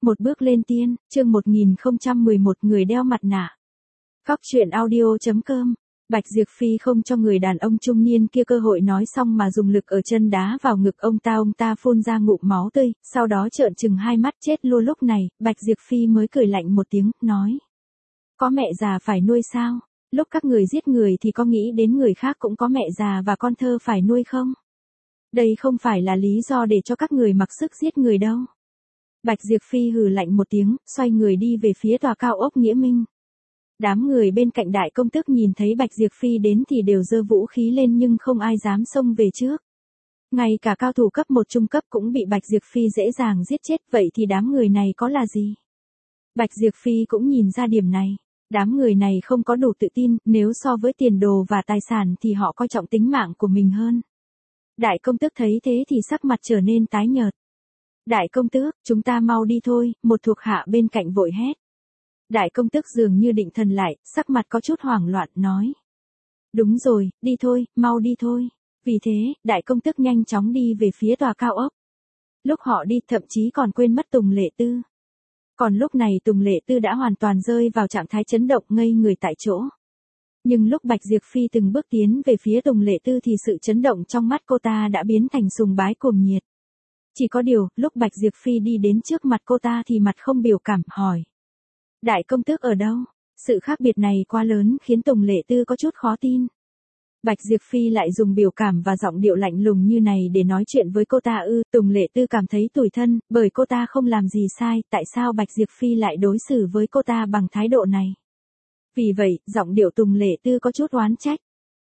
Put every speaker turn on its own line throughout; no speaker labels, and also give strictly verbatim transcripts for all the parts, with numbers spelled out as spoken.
Một bước lên tiên, chương một nghìn không trăm mười một người đeo mặt nạ. Cóc truyện audio chấm com. Bạch Diệp Phi không cho người đàn ông trung niên kia cơ hội nói xong mà dùng lực ở chân đá vào ngực ông ta, ông ta phun ra ngụm máu tươi, sau đó trợn trừng hai mắt chết luôn. Lúc này, Bạch Diệp Phi mới cười lạnh một tiếng, nói: có mẹ già phải nuôi sao? Lúc các người giết người thì có nghĩ đến người khác cũng có mẹ già và con thơ phải nuôi không? Đây không phải là lý do để cho các người mặc sức giết người đâu. Bạch Diệp Phi hừ lạnh một tiếng, xoay người đi về phía tòa cao ốc Nghĩa Minh. Đám người bên cạnh đại công tước nhìn thấy Bạch Diệp Phi đến thì đều giơ vũ khí lên nhưng không ai dám xông về trước. Ngay cả cao thủ cấp một trung cấp cũng bị Bạch Diệp Phi dễ dàng giết chết, vậy thì đám người này có là gì? Bạch Diệp Phi cũng nhìn ra điểm này. Đám người này không có đủ tự tin, nếu so với tiền đồ và tài sản thì họ coi trọng tính mạng của mình hơn. Đại công tước thấy thế thì sắc mặt trở nên tái nhợt. Đại công tước, chúng ta mau đi thôi, một thuộc hạ bên cạnh vội hét. Đại công tước dường như định thần lại, sắc mặt có chút hoảng loạn, nói: đúng rồi, đi thôi, mau đi thôi. Vì thế, đại công tước nhanh chóng đi về phía tòa cao ốc. Lúc họ đi thậm chí còn quên mất Tùng Lệ Tư. Còn lúc này Tùng Lệ Tư đã hoàn toàn rơi vào trạng thái chấn động ngây người tại chỗ. Nhưng lúc Bạch Diệp Phi từng bước tiến về phía Tùng Lệ Tư thì sự chấn động trong mắt cô ta đã biến thành sùng bái cuồng nhiệt. Chỉ có điều, lúc Bạch Diệp Phi đi đến trước mặt cô ta thì mặt không biểu cảm, hỏi: đại công tước ở đâu? Sự khác biệt này quá lớn khiến Tùng Lệ Tư có chút khó tin. Bạch Diệp Phi lại dùng biểu cảm và giọng điệu lạnh lùng như này để nói chuyện với cô ta ư? Tùng Lệ Tư cảm thấy tủi thân, bởi cô ta không làm gì sai, tại sao Bạch Diệp Phi lại đối xử với cô ta bằng thái độ này? Vì vậy, giọng điệu Tùng Lệ Tư có chút oán trách.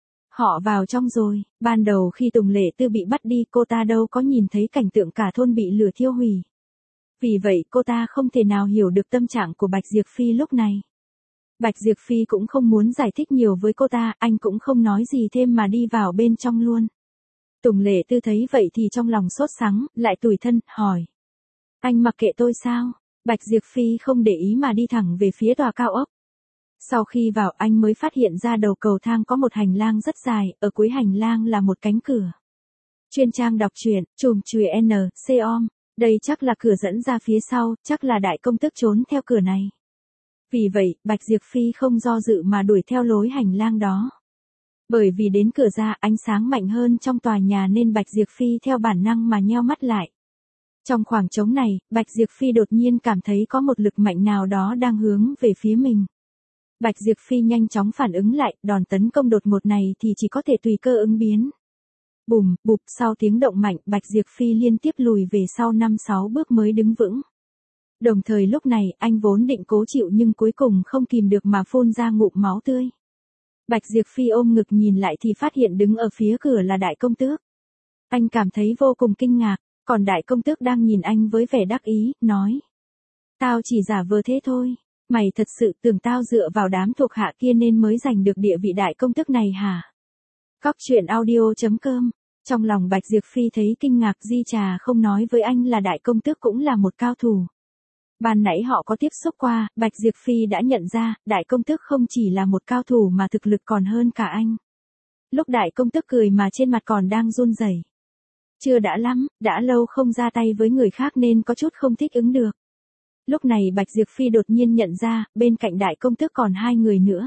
Họ vào trong rồi, ban đầu khi Tùng Lệ Tư bị bắt đi cô ta đâu có nhìn thấy cảnh tượng cả thôn bị lửa thiêu hủy. Vì vậy cô ta không thể nào hiểu được tâm trạng của Bạch Diệp Phi lúc này. Bạch Diệp Phi cũng không muốn giải thích nhiều với cô ta, anh cũng không nói gì thêm mà đi vào bên trong luôn. Tùng Lệ Tư thấy vậy thì trong lòng sốt sắng, lại tủi thân, hỏi: anh mặc kệ tôi sao? Bạch Diệp Phi không để ý mà đi thẳng về phía tòa cao ốc. Sau khi vào anh mới phát hiện ra đầu cầu thang có một hành lang rất dài, ở cuối hành lang là một cánh cửa. Chuyên trang đọc truyện, chùm chùi N, C O M, đây chắc là cửa dẫn ra phía sau, chắc là đại công tước trốn theo cửa này. Vì vậy, Bạch Diệp Phi không do dự mà đuổi theo lối hành lang đó. Bởi vì đến cửa ra ánh sáng mạnh hơn trong tòa nhà nên Bạch Diệp Phi theo bản năng mà nheo mắt lại. Trong khoảng trống này, Bạch Diệp Phi đột nhiên cảm thấy có một lực mạnh nào đó đang hướng về phía mình. Bạch Diệp Phi nhanh chóng phản ứng lại, đòn tấn công đột ngột này thì chỉ có thể tùy cơ ứng biến. Bùm, bụp, sau tiếng động mạnh, Bạch Diệp Phi liên tiếp lùi về sau năm sáu bước mới đứng vững. Đồng thời lúc này, anh vốn định cố chịu nhưng cuối cùng không kìm được mà phun ra ngụm máu tươi. Bạch Diệp Phi ôm ngực nhìn lại thì phát hiện đứng ở phía cửa là đại công tước. Anh cảm thấy vô cùng kinh ngạc, còn đại công tước đang nhìn anh với vẻ đắc ý, nói: tao chỉ giả vờ thế thôi. Mày thật sự tưởng tao dựa vào đám thuộc hạ kia nên mới giành được địa vị đại công tước này hả? Cóc truyện audio chấm com. Trong lòng Bạch Diệp Phi thấy kinh ngạc, Di Trà không nói với anh là đại công tước cũng là một cao thủ. Ban nãy họ có tiếp xúc qua, Bạch Diệp Phi đã nhận ra, đại công tước không chỉ là một cao thủ mà thực lực còn hơn cả anh. Lúc đại công tước cười mà trên mặt còn đang run rẩy. Chưa đã lắm, đã lâu không ra tay với người khác nên có chút không thích ứng được. Lúc này Bạch Diệp Phi đột nhiên nhận ra, bên cạnh đại công tước còn hai người nữa.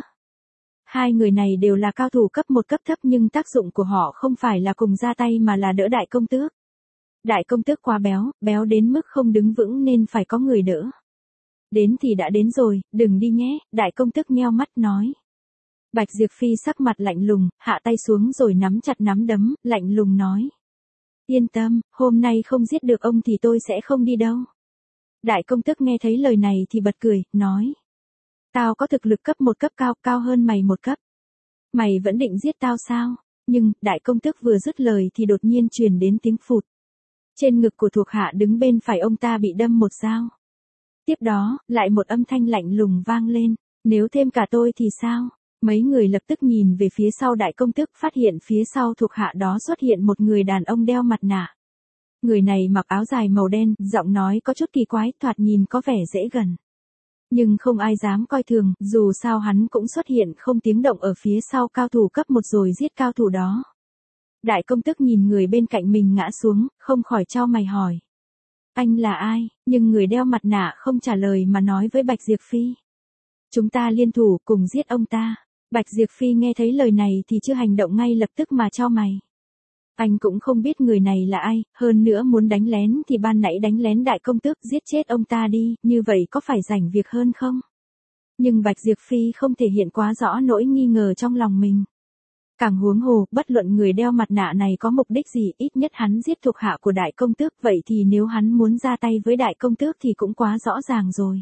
Hai người này đều là cao thủ cấp một cấp thấp nhưng tác dụng của họ không phải là cùng ra tay mà là đỡ đại công tước. Đại công tước quá béo, béo đến mức không đứng vững nên phải có người đỡ. Đến thì đã đến rồi, đừng đi nhé, đại công tước nheo mắt nói. Bạch Diệp Phi sắc mặt lạnh lùng, hạ tay xuống rồi nắm chặt nắm đấm, lạnh lùng nói: yên tâm, hôm nay không giết được ông thì tôi sẽ không đi đâu. Đại công tước nghe thấy lời này thì bật cười, nói: tao có thực lực cấp một cấp cao, cao hơn mày một cấp. Mày vẫn định giết tao sao? Nhưng, đại công tước vừa dứt lời thì đột nhiên truyền đến tiếng phụt. Trên ngực của thuộc hạ đứng bên phải ông ta bị đâm một dao. Tiếp đó, lại một âm thanh lạnh lùng vang lên: nếu thêm cả tôi thì sao? Mấy người lập tức nhìn về phía sau đại công tước, phát hiện phía sau thuộc hạ đó xuất hiện một người đàn ông đeo mặt nạ. Người này mặc áo dài màu đen, giọng nói có chút kỳ quái, thoạt nhìn có vẻ dễ gần. Nhưng không ai dám coi thường, dù sao hắn cũng xuất hiện không tiếng động ở phía sau cao thủ cấp một rồi giết cao thủ đó. Đại công tước nhìn người bên cạnh mình ngã xuống, không khỏi chau mày hỏi: Anh là ai? Nhưng người đeo mặt nạ không trả lời mà nói với Bạch Diệp Phi. Chúng ta liên thủ cùng giết ông ta. Bạch Diệp Phi nghe thấy lời này thì chưa hành động ngay lập tức mà chau mày. Anh cũng không biết người này là ai, hơn nữa muốn đánh lén thì ban nãy đánh lén đại công tước giết chết ông ta đi, như vậy có phải rảnh việc hơn không? Nhưng Bạch Diệp Phi không thể hiện quá rõ nỗi nghi ngờ trong lòng mình. Càng huống hồ, bất luận người đeo mặt nạ này có mục đích gì, ít nhất hắn giết thuộc hạ của đại công tước, vậy thì nếu hắn muốn ra tay với đại công tước thì cũng quá rõ ràng rồi.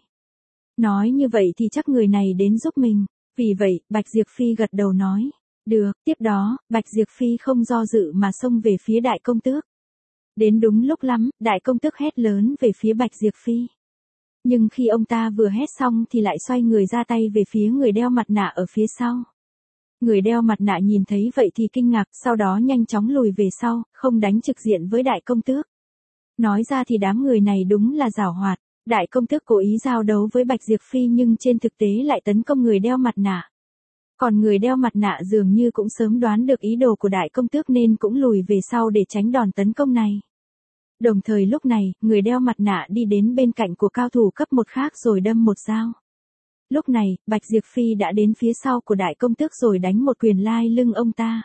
Nói như vậy thì chắc người này đến giúp mình. Vì vậy, Bạch Diệp Phi gật đầu nói. Được, tiếp đó, Bạch Diệp Phi không do dự mà xông về phía đại công tước. Đến đúng lúc lắm, đại công tước hét lớn về phía Bạch Diệp Phi. Nhưng khi ông ta vừa hét xong thì lại xoay người ra tay về phía người đeo mặt nạ ở phía sau. Người đeo mặt nạ nhìn thấy vậy thì kinh ngạc, sau đó nhanh chóng lùi về sau, không đánh trực diện với đại công tước. Nói ra thì đám người này đúng là giảo hoạt. Đại công tước cố ý giao đấu với Bạch Diệp Phi nhưng trên thực tế lại tấn công người đeo mặt nạ. Còn người đeo mặt nạ dường như cũng sớm đoán được ý đồ của đại công tước nên cũng lùi về sau để tránh đòn tấn công này. Đồng thời lúc này, người đeo mặt nạ đi đến bên cạnh của cao thủ cấp một khác rồi đâm một dao. Lúc này, Bạch Diệp Phi đã đến phía sau của đại công tước rồi đánh một quyền lai lưng ông ta.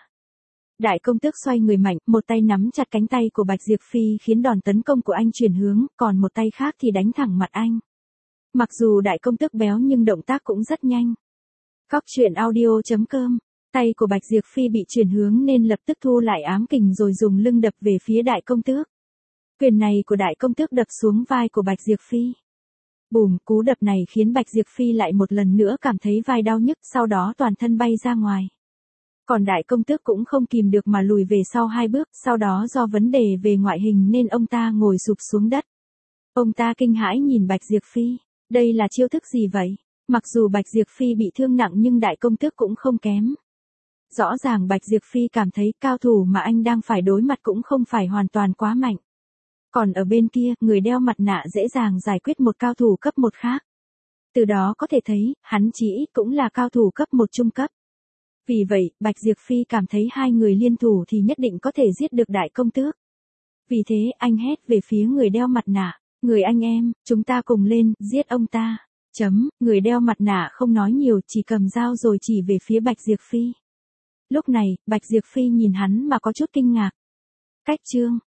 Đại công tước xoay người mạnh, một tay nắm chặt cánh tay của Bạch Diệp Phi khiến đòn tấn công của anh chuyển hướng, còn một tay khác thì đánh thẳng mặt anh. Mặc dù đại công tước béo nhưng động tác cũng rất nhanh. Cóc truyện audio chấm com, tay của Bạch Diệp Phi bị chuyển hướng nên lập tức thu lại ám kình rồi dùng lưng đập về phía đại công tước. Quyền này của đại công tước đập xuống vai của Bạch Diệp Phi. Bùm, cú đập này khiến Bạch Diệp Phi lại một lần nữa cảm thấy vai đau nhức, sau đó toàn thân bay ra ngoài. Còn đại công tước cũng không kìm được mà lùi về sau hai bước, sau đó do vấn đề về ngoại hình nên ông ta ngồi sụp xuống đất. Ông ta kinh hãi nhìn Bạch Diệp Phi, đây là chiêu thức gì vậy? Mặc dù Bạch Diệp Phi bị thương nặng nhưng đại công tước cũng không kém. Rõ ràng Bạch Diệp Phi cảm thấy cao thủ mà anh đang phải đối mặt cũng không phải hoàn toàn quá mạnh. Còn ở bên kia, người đeo mặt nạ dễ dàng giải quyết một cao thủ cấp một khác. Từ đó có thể thấy, hắn chỉ ít cũng là cao thủ cấp một trung cấp. Vì vậy, Bạch Diệp Phi cảm thấy hai người liên thủ thì nhất định có thể giết được đại công tước. Vì thế, anh hét về phía người đeo mặt nạ, người anh em, chúng ta cùng lên, giết ông ta. Chấm, người đeo mặt nạ không nói nhiều, chỉ cầm dao rồi chỉ về phía Bạch Diệp Phi. Lúc này, Bạch Diệp Phi nhìn hắn mà có chút kinh ngạc. Cách chương